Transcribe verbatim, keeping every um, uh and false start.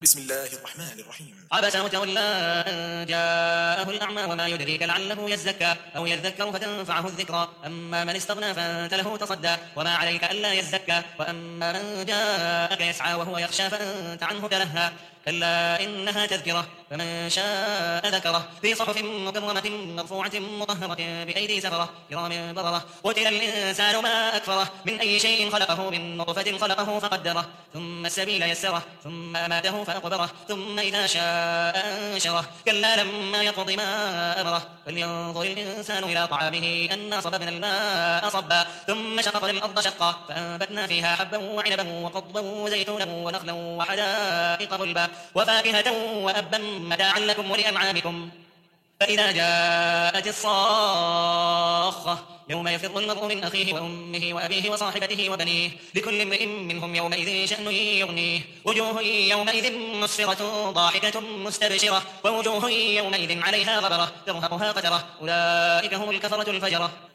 بسم الله الرحمن الرحيم. عبس وتولى أن جاءه الأعمى وما يدريك لعله يزكى أو يذكر فتنفعه الذكرى. أما من استغنى فأنت له تصدى وما عليك ألا يزكى. وأما من جاءك يسعى وهو يخشى فأنت عنه تلهى. كلا إنها تذكرة فمن شاء ذكره في صحف مكرمة مرفوعة مطهرة بأيدي سفرة كرام بررة. قتل الإنسان ما أكفره من أي شيء خلقه من نطفة خلقه فقدره ثم السبيل يسره ثم أماته فأقبره ثم إذا شاء أنشره. كلا لما يقض ما أمره فلينظر الإنسان إلى طعامه أنا صببنا الماء صبا ثم شققنا الأرض شقا فأنبتنا فيها حبا وعنبا وقضبا وزيتونا ونخلا وحدائق غلبا وفاكهة وأبا متاعا لكم ولأنعامكم. فإذا جاءت الصاخة يوم يفر المرء من أخيه وأمه وأبيه وصاحبته وبنيه لكل امرئ منهم يومئذ شأن يغنيه. وجوه يومئذ مسفرة ضاحكة مستبشرة ووجوه يومئذ عليها غبرة ترهقها قترة أولئك هم الكفرة الفجرة.